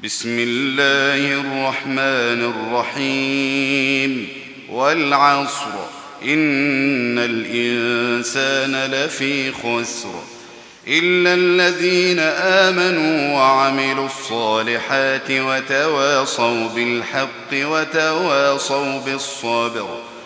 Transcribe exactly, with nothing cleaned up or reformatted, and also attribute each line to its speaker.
Speaker 1: بسم الله الرحمن الرحيم والعصر إن الإنسان لفي خسر إلا الذين آمنوا وعملوا الصالحات وتواصوا بالحق وتواصوا بالصبر